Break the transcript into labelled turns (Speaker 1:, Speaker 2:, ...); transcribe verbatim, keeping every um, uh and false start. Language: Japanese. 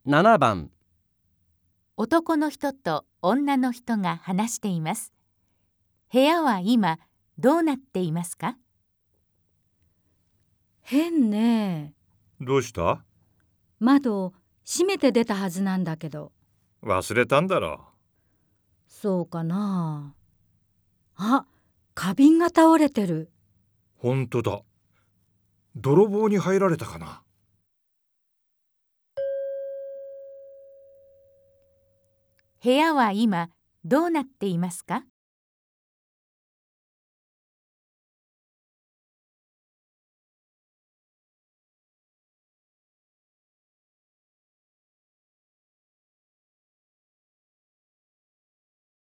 Speaker 1: ななばん。
Speaker 2: 男の人と女の人が話しています。部屋は今どうなっていますか？
Speaker 3: 変ね。
Speaker 4: どうした？
Speaker 3: 窓閉めて出たはずなんだけど。
Speaker 4: 忘れたんだろ
Speaker 3: そうかな。あ、花瓶が倒れてる。
Speaker 4: う。ほんとだ。泥棒に入られたかな。
Speaker 2: 部屋は今どうなっていますか？